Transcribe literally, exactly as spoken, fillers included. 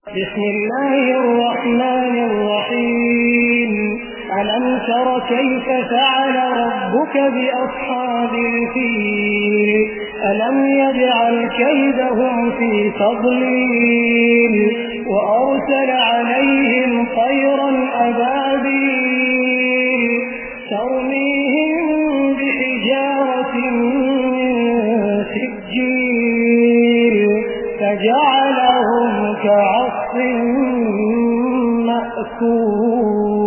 بسم الله الرحمن الرحيم ألم تر كيف فعل ربك بأصحاب الفيل ألم يجعل كيدهم في تضليل وأرسل عليهم طيرا أبابيل ترميهم بحجارة من سجيل فجعلهم كعصف مأكول.